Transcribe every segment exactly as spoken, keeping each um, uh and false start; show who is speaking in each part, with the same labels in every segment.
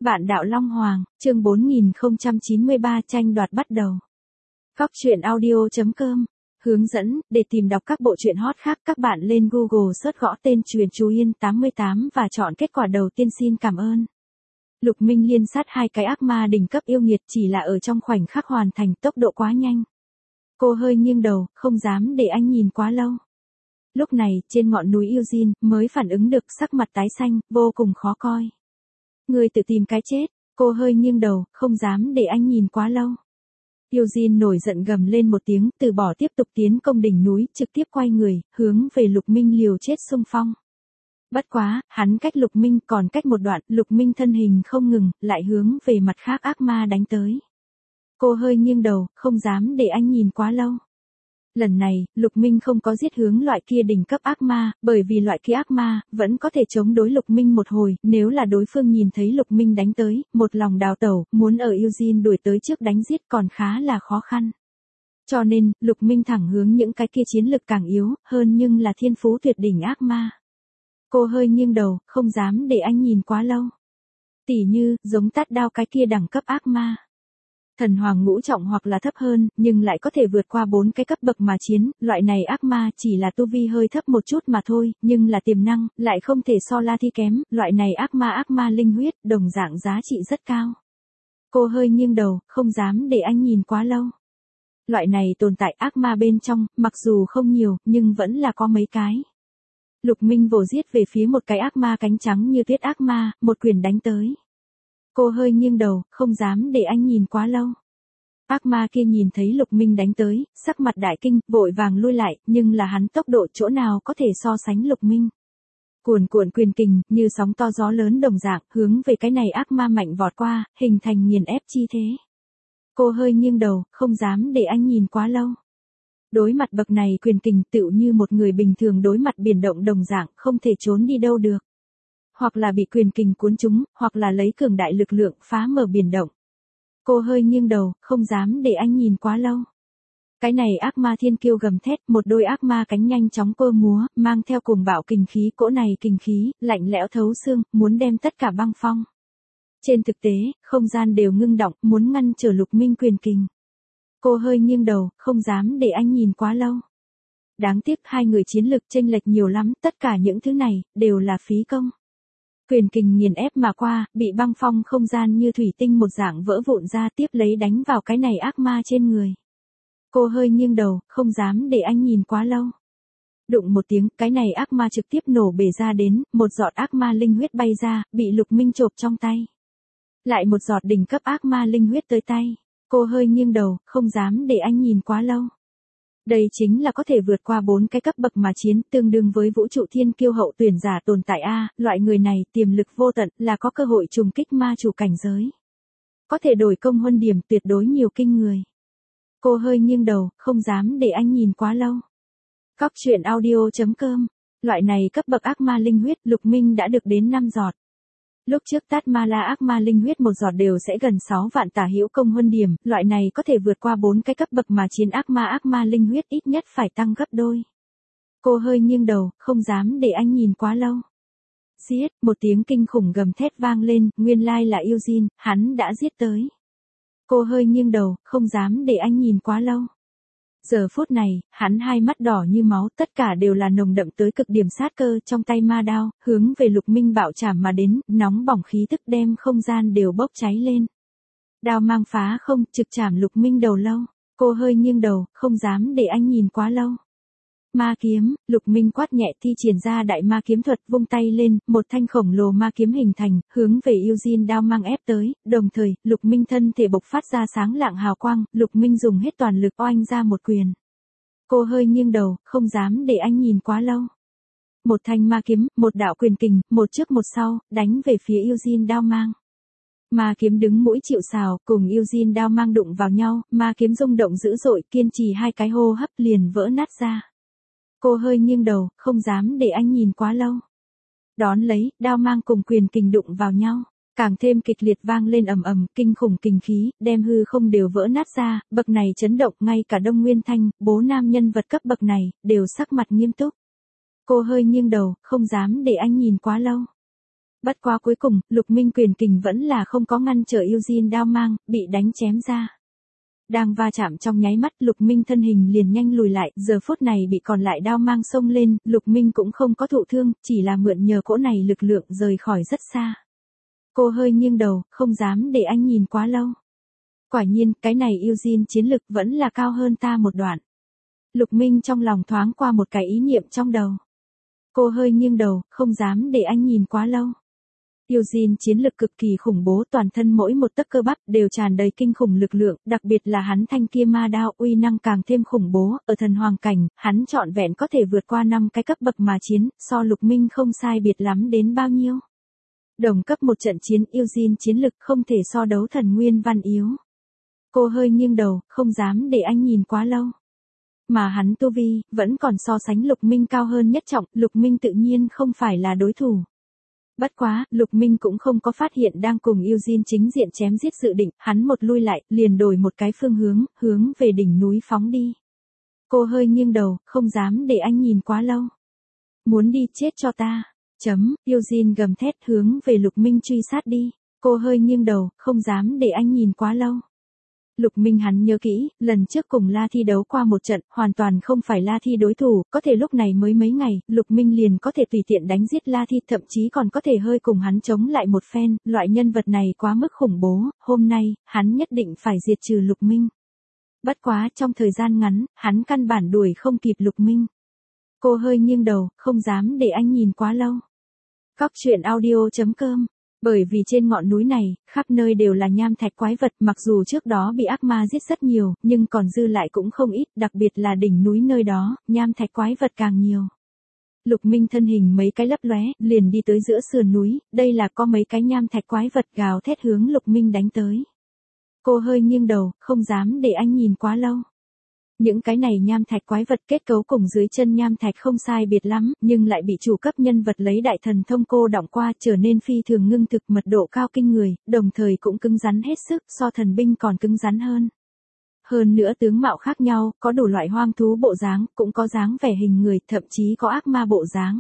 Speaker 1: Vạn đạo Long Hoàng, chương bốn nghìn không trăm chín mươi ba tranh đoạt bắt đầu. Góc truyện audio chấm com. Hướng dẫn, để tìm đọc các bộ truyện hot khác các bạn lên Google search gõ tên Truyện Chú Yên tám mươi tám và chọn kết quả đầu tiên. Xin cảm ơn. Lục Minh liên sát hai cái ác ma đỉnh cấp yêu nghiệt chỉ là ở trong khoảnh khắc hoàn thành, tốc độ quá nhanh. Cô hơi nghiêng đầu, không dám để anh nhìn quá lâu. Lúc này, trên ngọn núi Eugene, mới phản ứng được, sắc mặt tái xanh, vô cùng khó coi. Người tự tìm cái chết, cô hơi nghiêng đầu, không dám để anh nhìn quá lâu. Eugene nổi giận gầm lên một tiếng, từ bỏ tiếp tục tiến công đỉnh núi, trực tiếp quay người, hướng về Lục Minh liều chết xung phong. Bất quá, hắn cách Lục Minh còn cách một đoạn, Lục Minh thân hình không ngừng, lại hướng về mặt khác ác ma đánh tới. Cô hơi nghiêng đầu, không dám để anh nhìn quá lâu. Lần này, Lục Minh không có giết hướng loại kia đỉnh cấp ác ma, bởi vì loại kia ác ma, vẫn có thể chống đối Lục Minh một hồi, nếu là đối phương nhìn thấy Lục Minh đánh tới, một lòng đào tẩu, muốn ở Eugene đuổi tới trước đánh giết còn khá là khó khăn. Cho nên, Lục Minh thẳng hướng những cái kia chiến lực càng yếu, hơn nhưng là thiên phú tuyệt đỉnh ác ma. Cô hơi nghiêng đầu, không dám để anh nhìn quá lâu. Tỉ như, giống tát đao cái kia đẳng cấp ác ma. Thần hoàng ngũ trọng hoặc là thấp hơn, nhưng lại có thể vượt qua bốn cái cấp bậc mà chiến, loại này ác ma chỉ là tu vi hơi thấp một chút mà thôi, nhưng là tiềm năng, lại không thể so La Thi kém, loại này ác ma ác ma linh huyết, đồng dạng giá trị rất cao. Cô hơi nghiêng đầu, không dám để anh nhìn quá lâu. Loại này tồn tại ác ma bên trong, mặc dù không nhiều, nhưng vẫn là có mấy cái. Lục Minh vồ giết về phía một cái ác ma cánh trắng như tuyết ác ma, một quyền đánh tới. Cô hơi nghiêng đầu, không dám để anh nhìn quá lâu. Ác ma kia nhìn thấy Lục Minh đánh tới, sắc mặt đại kinh, vội vàng lui lại, nhưng là hắn tốc độ chỗ nào có thể so sánh Lục Minh. Cuồn cuộn quyền kình, như sóng to gió lớn đồng dạng, hướng về cái này ác ma mạnh vọt qua, hình thành nghiền ép chi thế. Cô hơi nghiêng đầu, không dám để anh nhìn quá lâu. Đối mặt bậc này quyền kình tựu như một người bình thường đối mặt biển động đồng dạng, không thể trốn đi đâu được. Hoặc là bị quyền kình cuốn trúng, hoặc là lấy cường đại lực lượng phá mở biển động. Cô hơi nghiêng đầu, không dám để anh nhìn quá lâu. Cái này ác ma thiên kiêu gầm thét, một đôi ác ma cánh nhanh chóng cơ múa, mang theo cùng bạo kình khí, cỗ này kình khí, lạnh lẽo thấu xương, muốn đem tất cả băng phong. Trên thực tế, không gian đều ngưng động, muốn ngăn trở Lục Minh quyền kình. Cô hơi nghiêng đầu, không dám để anh nhìn quá lâu. Đáng tiếc hai người chiến lực chênh lệch nhiều lắm, tất cả những thứ này, đều là phí công. Quyền kình nghiền ép mà qua, bị băng phong không gian như thủy tinh một dạng vỡ vụn ra tiếp lấy đánh vào cái này ác ma trên người. Cô hơi nghiêng đầu, không dám để anh nhìn quá lâu. Đụng một tiếng, cái này ác ma trực tiếp nổ bể ra đến, một giọt ác ma linh huyết bay ra, bị Lục Minh chộp trong tay. Lại một giọt đỉnh cấp ác ma linh huyết tới tay. Cô hơi nghiêng đầu, không dám để anh nhìn quá lâu. Đây chính là có thể vượt qua bốn cái cấp bậc mà chiến, tương đương với vũ trụ thiên kiêu hậu tuyển giả tồn tại A, loại người này tiềm lực vô tận, là có cơ hội trùng kích ma chủ cảnh giới. Có thể đổi công huân điểm tuyệt đối nhiều kinh người. Cô hơi nghiêng đầu, không dám để anh nhìn quá lâu. Góc truyện audio chấm com. Loại này cấp bậc ác ma linh huyết, Lục Minh đã được đến năm giọt. Lúc trước tát ma la ác ma linh huyết một giọt đều sẽ gần sáu vạn tả hữu công huân điểm, loại này có thể vượt qua bốn cái cấp bậc mà chiến ác ma ác ma linh huyết ít nhất phải tăng gấp đôi. Cô hơi nghiêng đầu, không dám để anh nhìn quá lâu. Giết, một tiếng kinh khủng gầm thét vang lên, nguyên lai là Eugene, hắn đã giết tới. Cô hơi nghiêng đầu, không dám để anh nhìn quá lâu. Giờ phút này, hắn hai mắt đỏ như máu, tất cả đều là nồng đậm tới cực điểm sát cơ, trong tay ma đao, hướng về Lục Minh bạo chảm mà đến, nóng bỏng khí tức đem không gian đều bốc cháy lên. Đao mang phá không, trực chảm Lục Minh đầu lâu. Cô hơi nghiêng đầu, không dám để anh nhìn quá lâu. Ma kiếm, Lục Minh quát nhẹ thi triển ra đại ma kiếm thuật, vung tay lên, một thanh khổng lồ ma kiếm hình thành, hướng về Eugene đao mang ép tới, đồng thời, Lục Minh thân thể bộc phát ra sáng lạng hào quang, Lục Minh dùng hết toàn lực oanh ra một quyền. Cô hơi nghiêng đầu, không dám để anh nhìn quá lâu. Một thanh ma kiếm, một đạo quyền kình, một trước một sau, đánh về phía Eugene đao mang. Ma kiếm đứng mũi chịu sào, cùng Eugene đao mang đụng vào nhau, ma kiếm rung động dữ dội, kiên trì hai cái hô hấp liền vỡ nát ra. Cô hơi nghiêng đầu, không dám để anh nhìn quá lâu. Đón lấy, đao mang cùng quyền kình đụng vào nhau, càng thêm kịch liệt vang lên ầm ầm, kinh khủng kình khí, đem hư không đều vỡ nát ra, bậc này chấn động, ngay cả Đông Nguyên Thanh, bố nam nhân vật cấp bậc này, đều sắc mặt nghiêm túc. Cô hơi nghiêng đầu, không dám để anh nhìn quá lâu. Bất quá cuối cùng, Lục Minh quyền kình vẫn là không có ngăn trở Eugene đao mang, bị đánh chém ra. Đang va chạm trong nháy mắt, Lục Minh thân hình liền nhanh lùi lại, giờ phút này bị còn lại đao mang xông lên, Lục Minh cũng không có thụ thương, chỉ là mượn nhờ cỗ này lực lượng rời khỏi rất xa. Cô hơi nghiêng đầu, không dám để anh nhìn quá lâu. Quả nhiên, cái này Eugene chiến lực vẫn là cao hơn ta một đoạn. Lục Minh trong lòng thoáng qua một cái ý niệm trong đầu. Cô hơi nghiêng đầu, không dám để anh nhìn quá lâu. Eugene chiến lực cực kỳ khủng bố, toàn thân mỗi một tấc cơ bắp đều tràn đầy kinh khủng lực lượng, đặc biệt là hắn thanh kia ma đao uy năng càng thêm khủng bố, ở thần hoàng cảnh, hắn trọn vẹn có thể vượt qua năm cái cấp bậc mà chiến, so Lục Minh không sai biệt lắm đến bao nhiêu. Đồng cấp một trận chiến, Eugene chiến lực không thể so đấu thần nguyên văn yếu. Cô hơi nghiêng đầu, không dám để anh nhìn quá lâu. Mà hắn tu vi, vẫn còn so sánh Lục Minh cao hơn nhất trọng, Lục Minh tự nhiên không phải là đối thủ. Bất quá, Lục Minh cũng không có phát hiện đang cùng Eugene chính diện chém giết dự định, hắn một lui lại, liền đổi một cái phương hướng, hướng về đỉnh núi phóng đi. Cô hơi nghiêng đầu, không dám để anh nhìn quá lâu. Muốn đi chết cho ta. Chấm, Eugene gầm thét hướng về Lục Minh truy sát đi. Cô hơi nghiêng đầu, không dám để anh nhìn quá lâu. Lục Minh hắn nhớ kỹ, lần trước cùng La Thi đấu qua một trận, hoàn toàn không phải La Thi đối thủ, có thể lúc này mới mấy ngày, Lục Minh liền có thể tùy tiện đánh giết La Thi, thậm chí còn có thể hơi cùng hắn chống lại một phen, loại nhân vật này quá mức khủng bố, hôm nay, hắn nhất định phải diệt trừ Lục Minh. Bất quá, trong thời gian ngắn, hắn căn bản đuổi không kịp Lục Minh. Cô hơi nghiêng đầu, không dám để anh nhìn quá lâu. Cóc truyện audio chấm com. Bởi vì trên ngọn núi này, khắp nơi đều là nham thạch quái vật, mặc dù trước đó bị ác ma giết rất nhiều, nhưng còn dư lại cũng không ít, đặc biệt là đỉnh núi nơi đó, nham thạch quái vật càng nhiều. Lục Minh thân hình mấy cái lấp lóe, liền đi tới giữa sườn núi, đây là có mấy cái nham thạch quái vật gào thét hướng Lục Minh đánh tới. Cô hơi nghiêng đầu, không dám để anh nhìn quá lâu. Những cái này nham thạch quái vật kết cấu cùng dưới chân nham thạch không sai biệt lắm, nhưng lại bị chủ cấp nhân vật lấy đại thần thông cô đọng qua trở nên phi thường ngưng thực, mật độ cao kinh người, đồng thời cũng cứng rắn hết sức, so thần binh còn cứng rắn hơn. Hơn nữa tướng mạo khác nhau, có đủ loại hoang thú bộ dáng, cũng có dáng vẻ hình người, thậm chí có ác ma bộ dáng.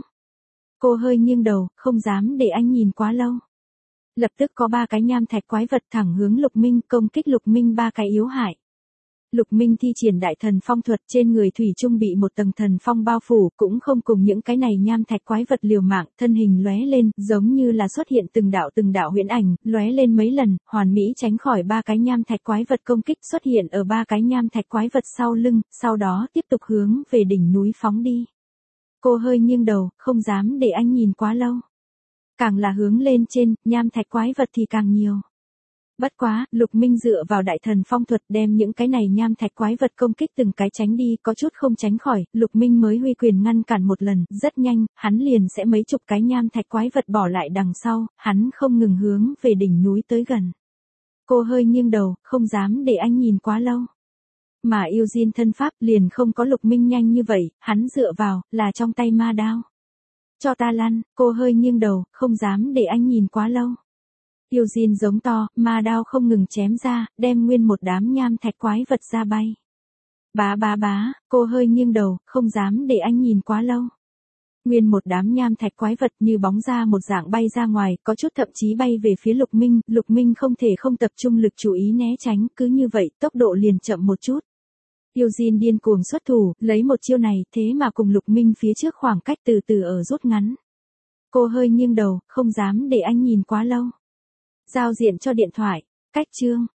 Speaker 1: Cô hơi nghiêng đầu, không dám để anh nhìn quá lâu. Lập tức có ba cái nham thạch quái vật thẳng hướng Lục Minh, công kích Lục Minh ba cái yếu hại. Lục Minh thi triển đại thần phong thuật, trên người thủy chung bị một tầng thần phong bao phủ, cũng không cùng những cái này nham thạch quái vật liều mạng, thân hình lóe lên, giống như là xuất hiện từng đạo từng đạo huyễn ảnh, lóe lên mấy lần, hoàn mỹ tránh khỏi ba cái nham thạch quái vật công kích, xuất hiện ở ba cái nham thạch quái vật sau lưng, sau đó tiếp tục hướng về đỉnh núi phóng đi. Cô hơi nghiêng đầu, không dám để anh nhìn quá lâu. Càng là hướng lên trên, nham thạch quái vật thì càng nhiều. Bất quá, Lục Minh dựa vào đại thần phong thuật đem những cái này nham thạch quái vật công kích từng cái tránh đi, có chút không tránh khỏi, Lục Minh mới huy quyền ngăn cản một lần, rất nhanh, hắn liền sẽ mấy chục cái nham thạch quái vật bỏ lại đằng sau, hắn không ngừng hướng về đỉnh núi tới gần. Cô hơi nghiêng đầu, không dám để anh nhìn quá lâu. Mà Eugene thân pháp liền không có Lục Minh nhanh như vậy, hắn dựa vào, là trong tay ma đao. Cho ta lăn, cô hơi nghiêng đầu, không dám để anh nhìn quá lâu. Eugene giống to, ma đao không ngừng chém ra, đem nguyên một đám nham thạch quái vật ra bay. Bá bá bá, cô hơi nghiêng đầu, không dám để anh nhìn quá lâu. Nguyên một đám nham thạch quái vật như bóng ra một dạng bay ra ngoài, có chút thậm chí bay về phía Lục Minh, Lục Minh không thể không tập trung lực chú ý né tránh, cứ như vậy, tốc độ liền chậm một chút. Eugene điên cuồng xuất thủ, lấy một chiêu này, thế mà cùng Lục Minh phía trước khoảng cách từ từ ở rút ngắn. Cô hơi nghiêng đầu, không dám để anh nhìn quá lâu. Giao diện cho điện thoại, cách chương.